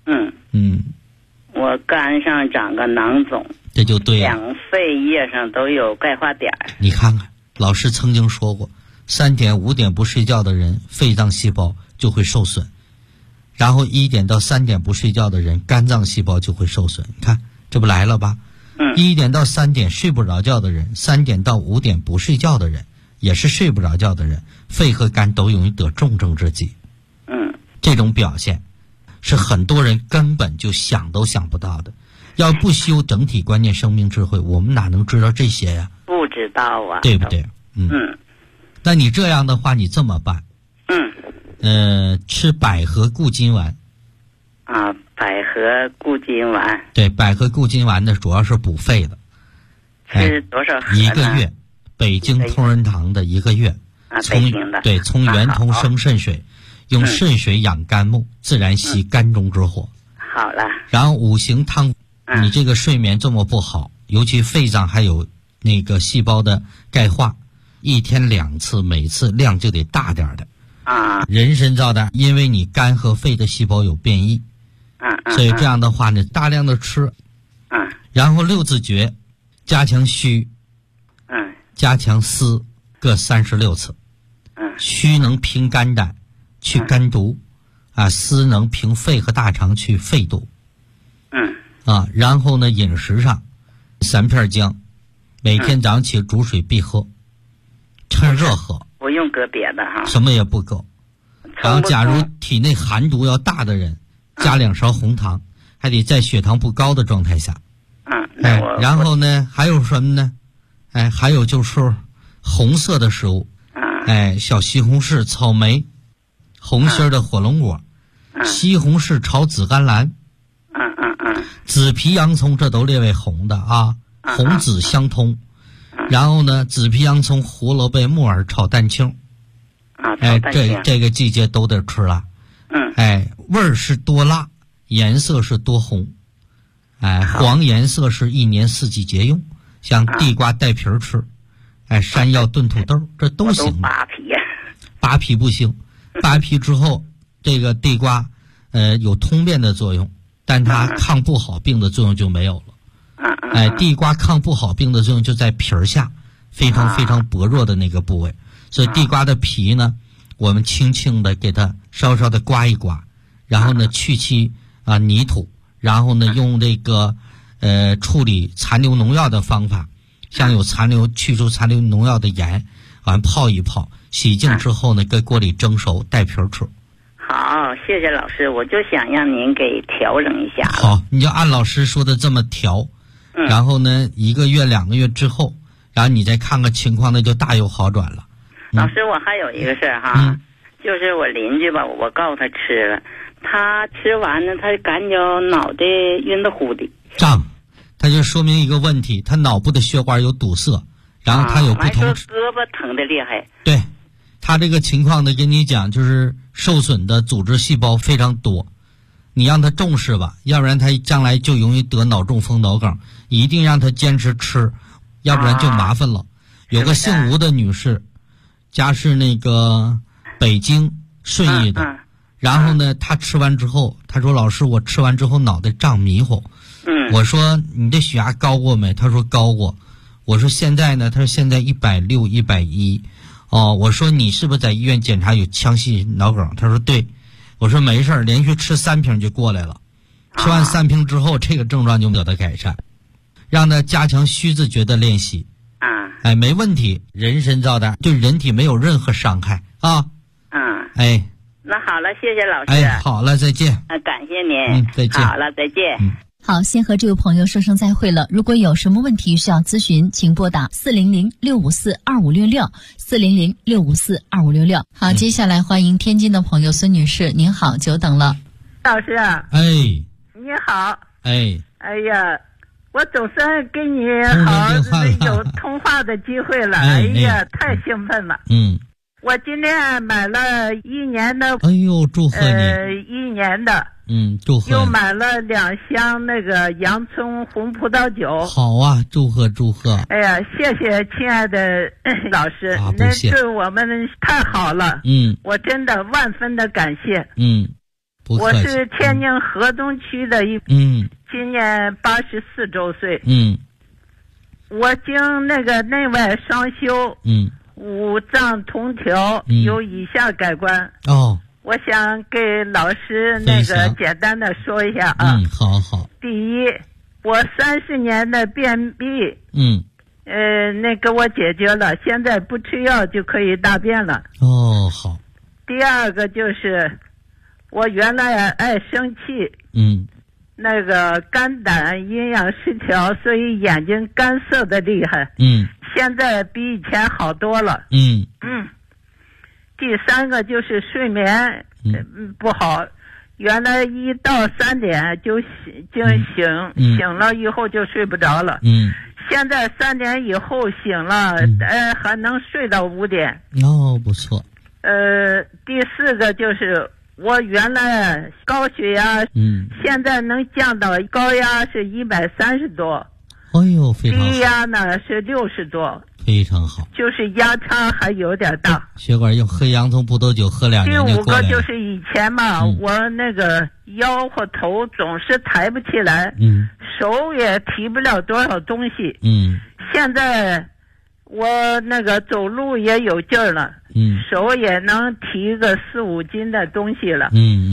我肝上长个囊肿， 这就对了。 两肺叶上都有钙化点。 你看看，老师曾经说过，3点5点不睡觉的人，肺脏细胞就会受损。然后1点到3点不睡觉的人，肝脏细胞就会受损。你看，这不来了吧？1点到3点睡不着觉的人，3点到5点不睡觉的人，也是睡不着觉的人，肺和肝都容易得重症之疾。这种表现是很多人根本就想都想不到的。要不修整体观念生命智慧，我们哪能知道这些呀？ 不知道啊， 对不对？那你这样的话，你这么办？吃百合固金丸。 百合固金丸。对， 百合固金丸呢，主要是补肺的。 吃多少盒呢 ？1个月，北京同仁堂的1个月。 北京的。 对，从圆通生肾水，用肾水养肝木，自然息肝中之火。 好了。 然后5行汤，你这个睡眠这么不好，尤其肺脏还有那个细胞的钙化，1天2次，每次量就得大点的。人参皂的，因为你肝和肺的细胞有变异，所以这样的话呢，大量的吃。然后6字诀，加强虚，加强思，各36次。虚能平肝胆，去肝毒，思能平肺和大肠，去肺毒。然后呢，饮食上3片姜，每天早上起煮水必喝，趁热喝。 不用搁别的哈。 什么也不搁。然后假如体内寒毒要大的人，加2勺红糖，还得在血糖不高的状态下。然后呢，还有什么呢？还有就是红色的食物。小西红柿、草莓，红心的火龙果，西红柿炒紫甘蓝，紫皮洋葱，这都列为红的啊，红紫相通。然后呢，紫皮洋葱、胡萝卜、木耳炒蛋清。这个季节都得吃了。味儿是多辣，颜色是多红。黄颜色是1年4季节用，像地瓜带皮儿吃。山药炖土豆，这都行。扒皮不行，扒皮之后，这个地瓜有通便的作用，但它抗不好病的作用就没有了。地瓜抗不好病的作用就在皮儿下，非常非常薄弱的那个部位。所以地瓜的皮呢，我们轻轻的给它稍稍的刮一刮，然后呢去其泥土，然后呢用这个处理残留农药的方法，像有去除残留农药的盐，完泡一泡，洗净之后呢，搁锅里蒸熟，带皮儿吃。 好，谢谢老师，我就想让您给调整一下。 好，你就按老师说的这么调，然后呢1个月2个月之后，然后你再看看情况，那就大有好转了。 老师，我还有一个事儿哈，就是我邻居吧，我告诉他吃了，他吃完呢，他感觉脑袋晕得乎的胀，他就说明一个问题，他脑部的血管有堵塞，然后他有不同。 说胳膊疼得厉害。 对，他这个情况呢，跟你讲就是受损的组织细胞非常多，你让他重视吧，要不然他将来就容易得脑中风、脑梗。一定让他坚持吃，要不然就麻烦了。有个姓吴的女士，家是那个北京顺义的，然后呢，她吃完之后，她说：“老师，我吃完之后脑袋胀迷糊。”我说：“你这血压高过没？”她说：“高过。”我说：“现在呢？”她说：“现在160、110。”我说：“你是不是在医院检查有腔隙脑梗？”她说：“对。”我说：“没事儿，连续吃3瓶就过来了。吃完3瓶之后，这个症状就得到改善。让她加强虚字诀的练习。没问题，人参皂的对人体没有任何伤害啊。 那好了，谢谢老师。 好了，再见。 感谢您。 再见。 好了，再见。 好，先和这位朋友说声再会了。如果有什么问题需要咨询，请拨打400-654-2566 400-654-2566。好，接下来欢迎天津的朋友孙女士，您好，久等了。 老师啊。 你好。 哎呀，我总算跟你有通话的机会了。哎呀，太兴奋了。 我今天买了1年的。 哎呦，祝贺你。 1年的。 祝贺。 又买了2箱那个洋葱红葡萄酒。 好啊，祝贺祝贺。 哎呀，谢谢亲爱的老师，那对我们太好了。我真的万分的感谢。我是天津河东区的今年84周岁。我经那个内外双修。五脏同调，有以下改观。我想给老师那个简单的说一下啊。 好。 第一，我30年的便秘，那给我解决了，现在不吃药就可以大便了。 好。 第二个就是我原来爱生气，那个肝胆阴阳失调，所以眼睛干涩的厉害。现在比以前好多了。第三个就是睡眠不好，原来1到3点就醒了以后就睡不着了。现在3点以后醒了，还能睡到5点。 不错。 第四个就是我原来高血压，现在能降到高压是130多。 非常好。 低压呢是60多。 非常好， 就是压差还有点大。 血管用喝洋葱葡萄酒喝2年就过来了。 第5个就是以前嘛，我那个腰或头总是抬不起来，手也提不了多少东西。现在我那个走路也有劲儿了，手也能提个4、5斤的东西了。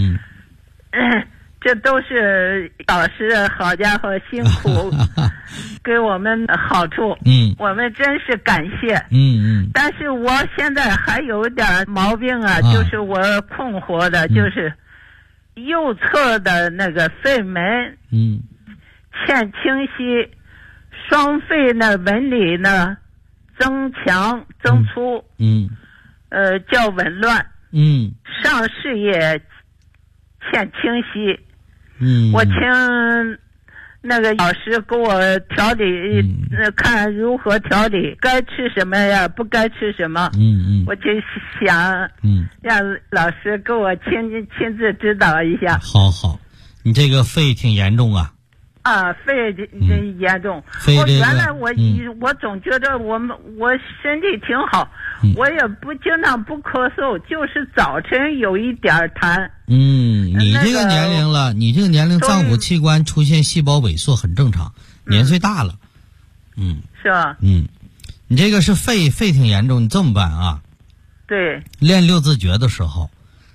这都是老师好家伙辛苦给我们好处。我们真是感谢。但是我现在还有点毛病啊，就是我困惑的，就是右侧的那个肺门欠清晰，双肺呢纹理呢增强增粗，较紊乱，上视野欠清晰。我请那个老师给我调理，看如何调理，该吃什么呀，不该吃什么。我就想让老师给我亲自指导一下。 好，你这个肺挺严重啊。 肺严重。我原来我总觉得我身体挺好，我也经常不咳嗽，就是早晨有一点痰。 你这个年龄了，你这个年龄脏腑器官出现细胞萎缩很正常，年岁大了。 是吧？ 你这个是肺挺严重，你这么办啊？ 对。 练6字诀的时候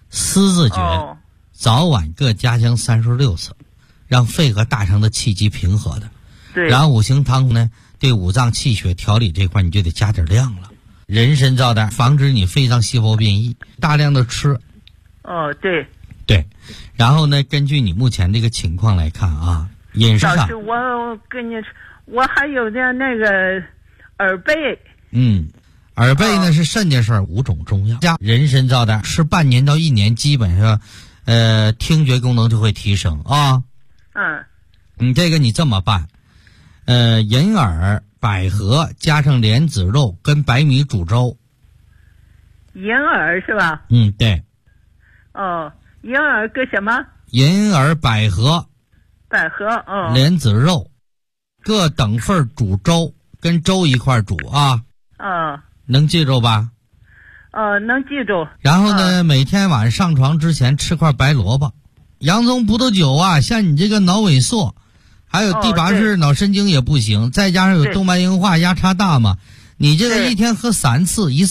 ，4字诀，早晚各加强36次。让肺和大肠的气机平和的。 对。 然后5行汤呢，对五脏气血调理这块你就得加点量了。人参皂苷防止你肺脏细胞变异，大量的吃。对。然后呢，根据你目前这个情况来看啊，饮食上。 老师，我跟你说，我还有点那个耳背。 耳背呢是肾的事儿，5种中药加人参皂苷，吃半年到1年，基本上，听觉功能就会提升啊。你这个你这么办，银耳、百合加上莲子肉跟白米煮粥。 银耳是吧？ 对。 银耳跟什么？ 银耳、百合。莲子肉，各等份煮粥，跟粥一块煮啊。能记住吧？ 能记住。 然后呢，每天晚上上床之前吃块白萝卜。洋葱葡萄酒啊，像你这个脑萎缩，还有第8式脑神经也不行，再加上有动脉硬化压差大嘛，你这个一天喝3次，